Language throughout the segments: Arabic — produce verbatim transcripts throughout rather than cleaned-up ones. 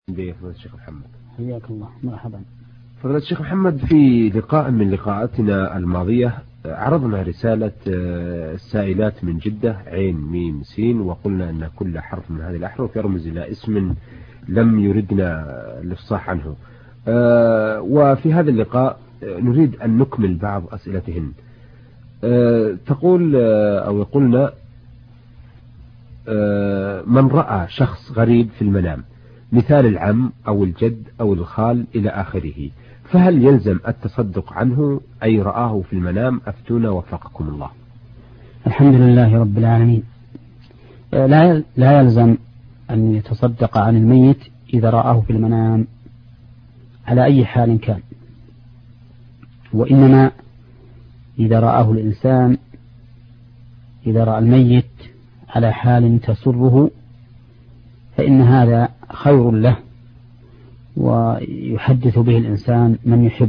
بفضيلة الشيخ محمد. حياك الله. مرحبا. فضيلة الشيخ محمد، في لقاء من لقاءاتنا الماضية عرضنا رسالة السائلات من جدة عين ميم سين، وقلنا أن كل حرف من هذه الأحرف يرمز إلى اسم لم يردنا الإفصاح عنه. وفي هذا اللقاء نريد أن نكمل بعض أسئلتهن. تقول أو يقولنا: من رأى شخص غريب في المنام، مثال العم أو الجد أو الخال إلى آخره، فهل يلزم التصدق عنه أي رآه في المنام؟ أفتونا وفقكم الله. الحمد لله رب العالمين. لا لا يلزم أن يتصدق عن الميت إذا رآه في المنام على أي حال كان، وإنما إذا رآه الإنسان إذا رأى الميت على حال تسره فإن هذا خير له، ويحدث به الإنسان من يحب.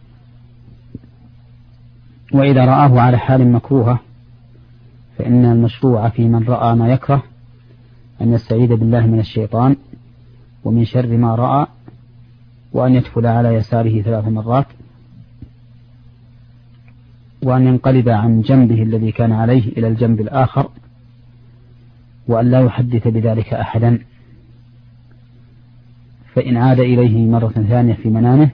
وإذا رآه على حال مكروهة فإن المشروع في من رأى ما يكره أن يستعيذ بالله من الشيطان ومن شر ما رأى، وأن يدخل على يساره ثلاث مرات، وأن ينقلب عن جنبه الذي كان عليه إلى الجنب الآخر، وأن لا يحدث بذلك أحدا. فإن عاد إليه مرة ثانية في منامه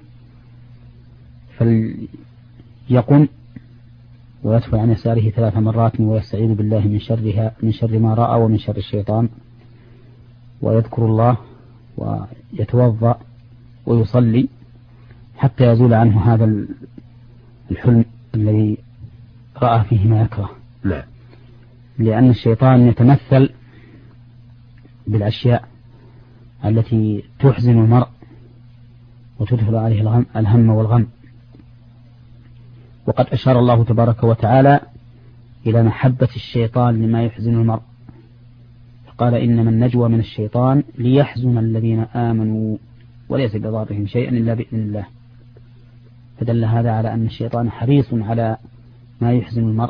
فليقم ويدخل عن يساره ثلاث مرات ويستعيذ بالله من شرها من شر ما رأى ومن شر الشيطان، ويذكر الله ويتوضأ ويصلي حتى يزول عنه هذا الحلم الذي رأى فيه ما يكره. لا. لأن الشيطان يتمثل بالأشياء التي تحزن المرء وتدخل عليه الهم, الهم والغم. وقد أشار الله تبارك وتعالى إلى محبة الشيطان لما يحزن المرء، فقال: إنما النجوى من الشيطان ليحزن الذين آمنوا وليس بضارهم شيئا إلا بإذن الله. فدل هذا على أن الشيطان حريص على ما يحزن المرء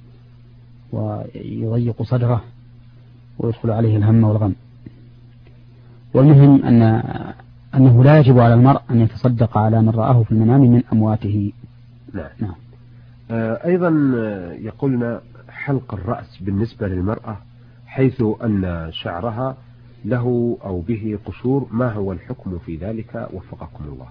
ويضيق صدره ويدخل عليه الهم والغم. والمهم أن أنه لا يجب على المرء أن يتصدق على من رآه في المنام من أمواته. نعم. نعم. أيضا يقولنا: حلق الرأس بالنسبة للمرأة حيث أن شعرها له أو به قشور، ما هو الحكم في ذلك وفقكم الله؟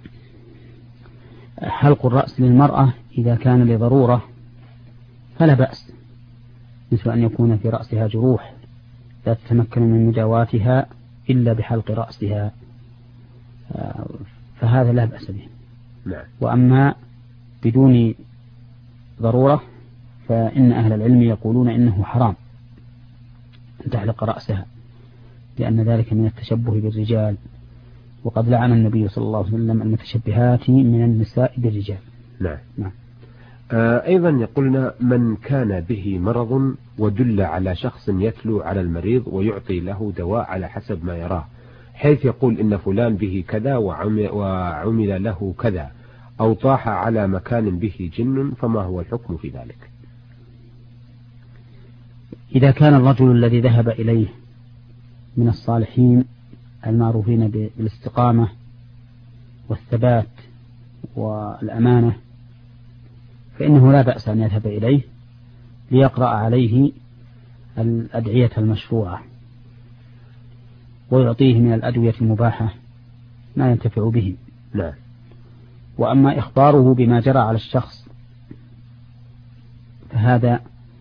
حلق الرأس للمرأة إذا كان لضرورة فلا بأس، مثل أن يكون في رأسها جروح لا تتمكن من مداواتها إلا بحلق رأسها، فهذا لا بأس به. نعم. وأما بدون ضرورة فإن أهل العلم يقولون إنه حرام أن تحلق رأسها، لأن ذلك من التشبه بالرجال، وقد لعن النبي صلى الله عليه وسلم المتشبهات من النساء بالرجال. نعم. نعم. أيضا يقولنا: من كان به مرض ودل على شخص يتلو على المريض ويعطي له دواء على حسب ما يراه، حيث يقول إن فلان به كذا وعمل له كذا، أو طاح على مكان به جن، فما هو الحكم في ذلك؟ إذا كان الرجل الذي ذهب إليه من الصالحين المعروفين بالاستقامة والثبات والأمانة فإنه لا بأس أن يذهب إليه ليقرأ عليه الأدعية المشروعة ويعطيه من الأدوية المباحة ما ينتفع به. لا. وأما إخباره بما جرى على الشخص فهذا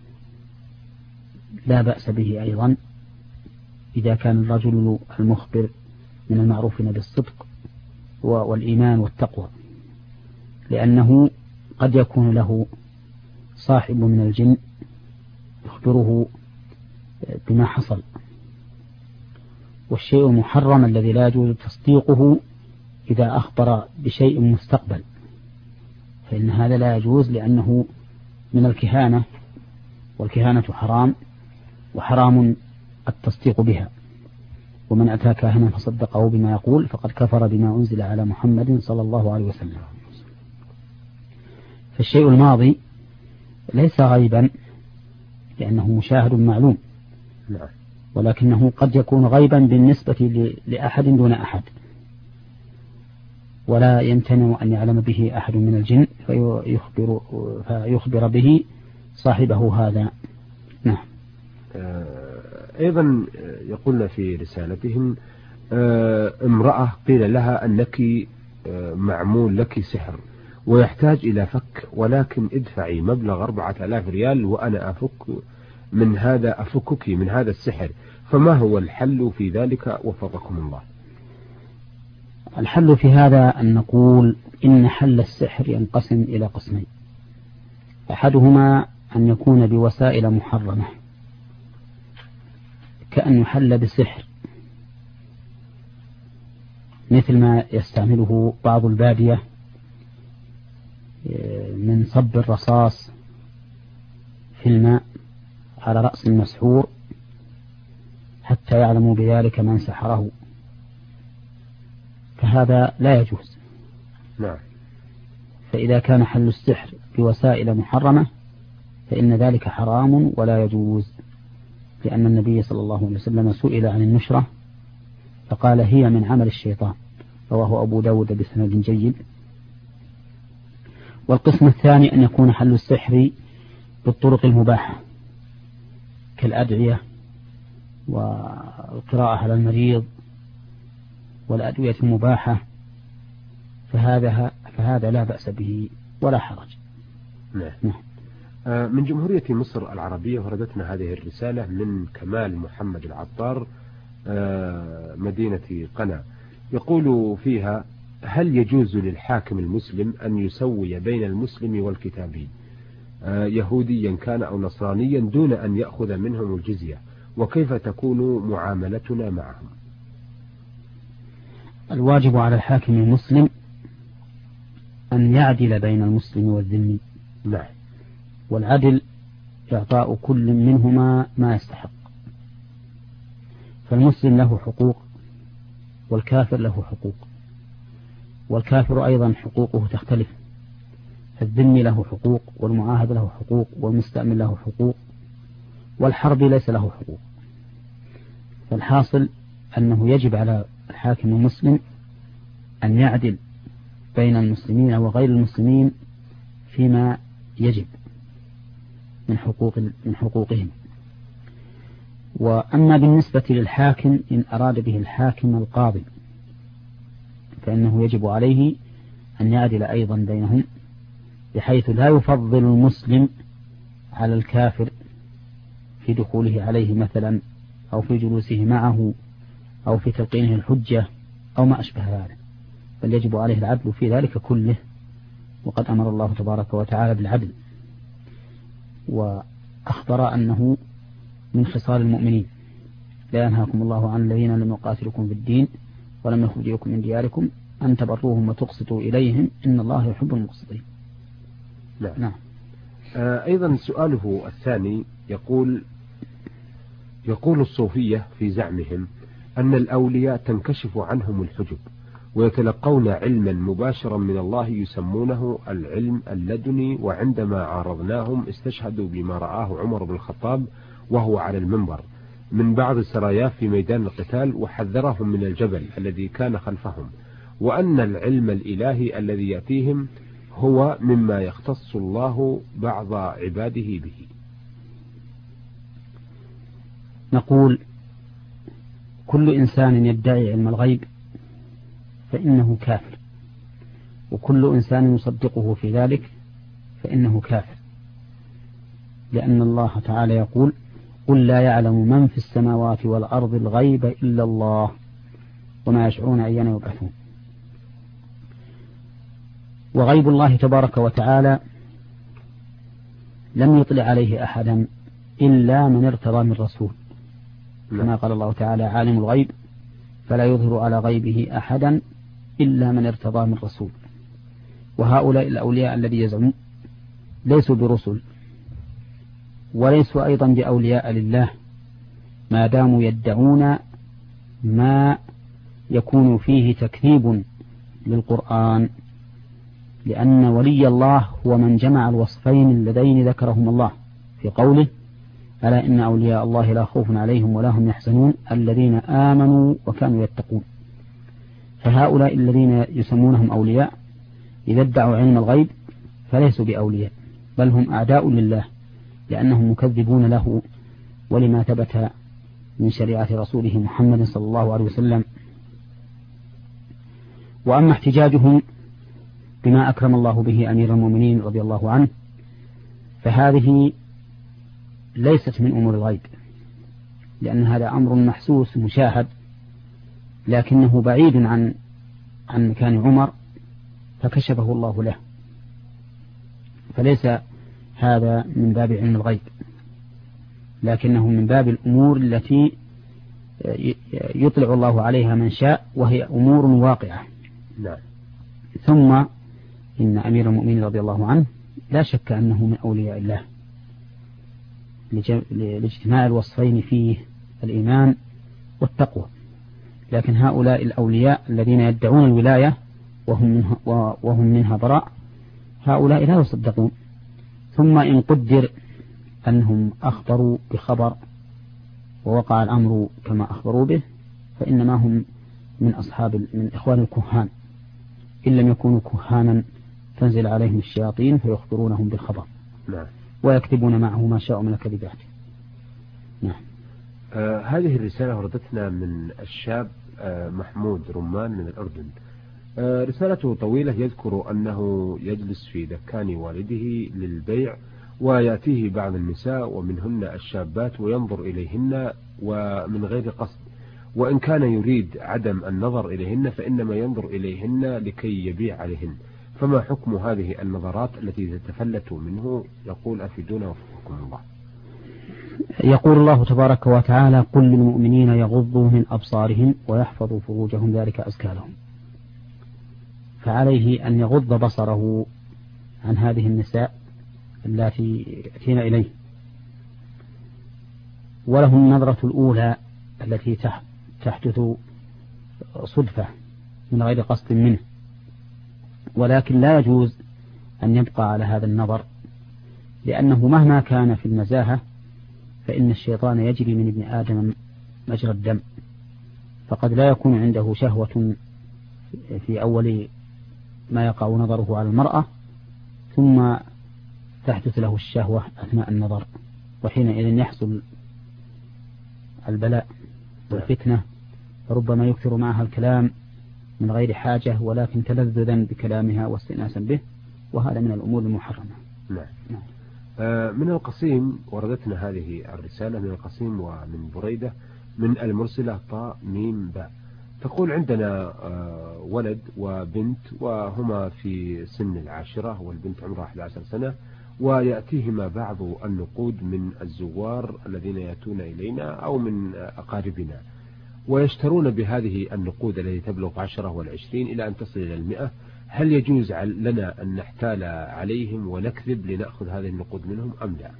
لا بأس به أيضا، إذا كان الرجل المخبر من المعروفين بالصدق والإيمان والتقوى، لأنه قد يكون له صاحب من الجن يخبره بما حصل، والشيء المحرم الذي لا يجوز تصديقه إذا أخبر بشيء مستقبل فإن هذا لا يجوز، لأنه من الكهانة، والكهانة حرام، وحرام التصديق بها. ومن أتى كاهنا فصدقه بما يقول فقد كفر بما أنزل على محمد صلى الله عليه وسلم. فالشيء الماضي ليس غيبا لأنه مشاهد معلوم، ولكنه قد يكون غيبا بالنسبة لأحد دون أحد، ولا يمتنع أن يعلم به أحد من الجن فيخبر, فيخبر به صاحبه هذا. نعم. أيضا يقولنا في رسالتهم امرأة قيل لها أنك معمول لك سحر ويحتاج إلى فك، ولكن ادفعي مبلغ أربعة آلاف ريال وأنا أفك من هذا أفكك من هذا السحر، فما هو الحل في ذلك وفقكم الله؟ الحل في هذا أن نقول إن حل السحر ينقسم إلى قسمين، أحدهما أن يكون بوسائل محرمة كأن يحل بسحر، مثل ما يستعمله بعض البادية من صب الرصاص في الماء على رأس المسحور حتى يعلموا بذلك من سحره، فهذا لا يجوز. نعم. فإذا كان حل السحر بوسائل محرمة فإن ذلك حرام ولا يجوز، لأن النبي صلى الله عليه وسلم سئل عن النشرة فقال هي من عمل الشيطان، رواه أبو داود بسند جيد. والقسم الثاني أن يكون حل السحر بالطرق المباحة كالأدعية والقراءة على المريض والأدوية المباحة، فهذا فهذا لا بأس به ولا حرج. نعم. نعم. من جمهورية مصر العربية وردتنا هذه الرسالة من كمال محمد العطار مدينة قنا، يقول فيها: هل يجوز للحاكم المسلم أن يسوي بين المسلم والكتابي يهوديا كان أو نصرانيا دون أن يأخذ منهم الجزية، وكيف تكون معاملتنا معهم؟ الواجب على الحاكم المسلم أن يعدل بين المسلم والذمي. نعم. والعدل إعطاء كل منهما ما يستحق، فالمسلم له حقوق والكافر له حقوق، والكافر أيضا حقوقه تختلف، فالذمي له حقوق والمعاهد له حقوق والمستأمن له حقوق والحربي ليس له حقوق. فالحاصل أنه يجب على الحاكم المسلم أن يعدل بين المسلمين وغير المسلمين فيما يجب من حقوق من حقوقهم. وأما بالنسبة للحاكم إن أراد به الحاكم القاضي فإنه يجب عليه أن يعدل أيضا بينهم، بحيث لا يفضل المسلم على الكافر في دخوله عليه مثلا أو في جلوسه معه أو في تلقينه الحجة أو ما أشبه ذلك، بل يجب عليه العدل في ذلك كله، وقد أمر الله تبارك وتعالى بالعدل وأخبر أنه من خصال المؤمنين: لا ينهاكم الله عن الذين لم يقاتلكم في الدين ولم يخرجوكم من دياركم أن تبروهم وتقسطوا إليهم إن الله يحب المقسطين. نعم. نعم. آه أيضا سؤاله الثاني يقول يقول الصوفية في زعمهم أن الأولياء تنكشف عنهم الحجب ويتلقون علما مباشرا من الله يسمونه العلم اللدني، وعندما عارضناهم استشهدوا بما رآه عمر بن الخطاب وهو على المنبر من بعض سراياه في ميدان القتال، وحذرهم من الجبل الذي كان خلفهم، وأن العلم الإلهي الذي يأتيهم هو مما يختص الله بعض عباده به. نقول: كل إنسان يدعي علم الغيب فإنه كافر، وكل إنسان يصدقه في ذلك فإنه كافر، لأن الله تعالى يقول: قل لا يعلم من في السماوات والأرض الغيب إلا الله وما يشعرون أيان يبعثون. وغيب الله تبارك وتعالى لم يطلع عليه أحدا إلا من ارتضى من رسول، كما قال الله تعالى: عالم الغيب فلا يظهر على غيبه أحدا إلا من ارتضى من رسول. وهؤلاء الأولياء الذي يزعمون ليسوا برسل وليسوا أيضا بأولياء لله، ما داموا يدعون ما يكون فيه تكذيب للقرآن، لأن ولي الله هو من جمع الوصفين اللذين ذكرهم الله في قوله: ألا إن أولياء الله لا خوف عليهم ولا هم يحزنون الذين آمنوا وكانوا يتقون. فهؤلاء الذين يسمونهم أولياء إذا ادعوا علم الغيب فليسوا بأولياء، بل هم أعداء لله، لأنهم مكذبون له ولما ثبت من شريعة رسوله محمد صلى الله عليه وسلم. وأما احتجاجهم بما أكرم الله به أمير المؤمنين رضي الله عنه فهذه ليست من أمور الغيب، لأن هذا أمر محسوس مشاهد، لكنه بعيد عن عن مكان عمر فكشفه الله له، فليس هذا من باب علم الغيب، لكنه من باب الأمور التي يطلع الله عليها من شاء، وهي أمور واقعة. نعم. ثم إن أمير المؤمنين رضي الله عنه لا شك أنه من أولياء الله لاجتماع الوصفين فيه، الإيمان والتقوى، لكن هؤلاء الأولياء الذين يدعون الولاية وهم منها, وهم منها براء، هؤلاء لا يصدقون. ثم إن قدر أنهم أخبروا بخبر ووقع الأمر كما أخبروا به فإنما هم من أصحاب من إخوان الكهان، إن لم يكونوا كهانا تنزل عليهم الشياطين فيخبرونهم بالخبر. نعم. ويكتبون معه ما شاءوا من الكذبات. نعم. آه هذه الرسالة وردتنا من الشاب آه محمود رمان من الأردن. آه رسالته طويلة، يذكر أنه يجلس في دكان والده للبيع ويأتيه بعض النساء ومنهن الشابات وينظر إليهن ومن غير قصد، وإن كان يريد عدم النظر إليهن فإنما ينظر إليهن لكي يبيع عليهن، فما حكم هذه النظرات التي تتفلت منه؟ يقول أفيدونا وفقكم الله. يقول الله تبارك وتعالى: قل للمؤمنين يغضوا من أبصارهم ويحفظوا فروجهم ذلك أزكى لهم. فعليه أن يغض بصره عن هذه النساء التي يأتين إليه، وله النظرة الأولى التي تحدث صدفة من غير قصد منه، ولكن لا يجوز أن يبقى على هذا النظر، لأنه مهما كان في النزاهة فإن الشيطان يجري من ابن آدم مجرى الدم، فقد لا يكون عنده شهوة في أول ما يقع نظره على المرأة ثم تحدث له الشهوة أثناء النظر، وحينئذ يحصل البلاء والفتنة، فربما يكثر معها الكلام من غير حاجة ولكن تلذذا بكلامها واستئناسا به، وهذا من الأمور المحرمة. نعم. نعم. آه من القصيم وردتنا هذه الرسالة من القصيم ومن بريدة من المرسلة طاء ميم باء، تقول: عندنا آه ولد وبنت وهما في سن العاشرة، والبنت عمرها أحد عشر سنة، ويأتيهما بعض النقود من الزوار الذين يأتون إلينا أو من أقاربنا، ويشترون بهذه النقود التي تبلغ عشرة والعشرين إلى أن تصل إلى المئة. هل يجوز لنا أن نحتال عليهم ونكذب لنأخذ هذه النقود منهم أم لا؟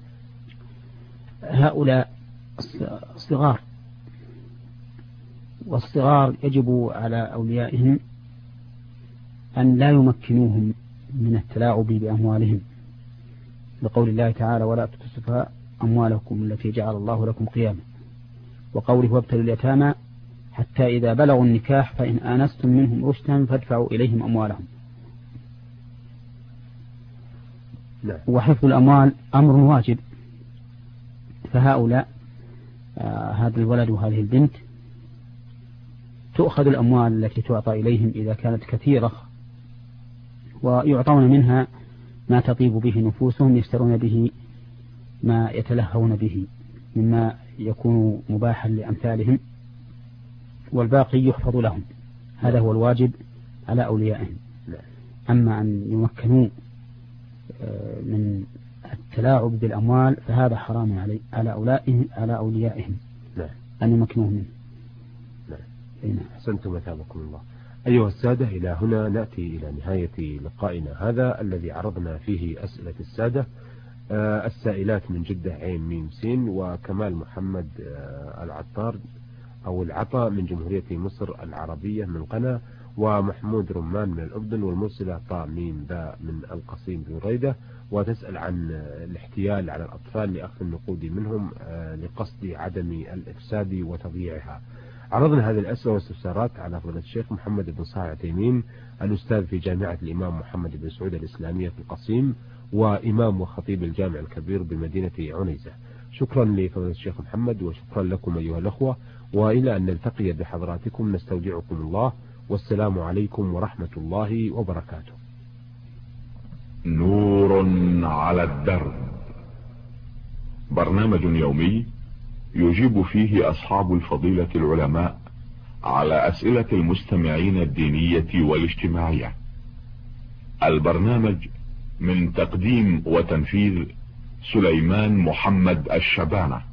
هؤلاء صغار، والصغار يجب على أوليائهم أن لا يمكنوهم من التلاعب بأموالهم، لقول الله تعالى: ولا تؤتوا أموالكم التي جعل الله لكم قياما، وقوله: وابتلوا اليتامى حتى إذا بلغوا النكاح فإن آنستم منهم رشدا فادفعوا إليهم أموالهم. لا. وحفظ الأموال أمر واجب، فهؤلاء آه هذا الولد وهذه البنت تؤخذ الأموال التي تعطى إليهم إذا كانت كثيرة، ويعطون منها ما تطيب به نفوسهم، يشترون به ما يتلهون به مما يكون مباحا لأمثالهم، والباقي يحفظ لهم. هذا هو الواجب على أوليائهم. أما أن يمكنوا من التلاعب بالأموال فهذا حرام علي على أولئهم على أوليائهم أن يمكنوه منه. أحسنتم مثابكم الله. أيها السادة، إلى هنا نأتي إلى نهاية لقائنا هذا الذي عرضنا فيه أسئلة السادة آه السائلات من جدة عين ميم سين، وكمال محمد آه العطار أو العطا من جمهورية مصر العربية من قنا، ومحمود رمان من الأردن، والمرسلة طاء ميم باء من القصيم بريدة، وتسأل عن الاحتيال على الأطفال لأخذ النقود منهم آه لقصد عدم الإفساد وتضييعها. عرضنا هذه الأسئلة والاستفسارات على فضيلة الشيخ محمد بن صالح العثيمين الأستاذ في جامعة الإمام محمد بن سعود الإسلامية في القصيم وإمام وخطيب الجامع الكبير بمدينة عنيزة. شكرا لفضيلة الشيخ محمد وشكرا لكم أيها الأخوة، وإلى أن نلتقي بحضراتكم نستودعكم الله، والسلام عليكم ورحمة الله وبركاته. نور على الدرب، برنامج يومي يجيب فيه أصحاب الفضيلة العلماء على أسئلة المستمعين الدينية والاجتماعية. البرنامج من تقديم وتنفيذ سليمان محمد الشبانة.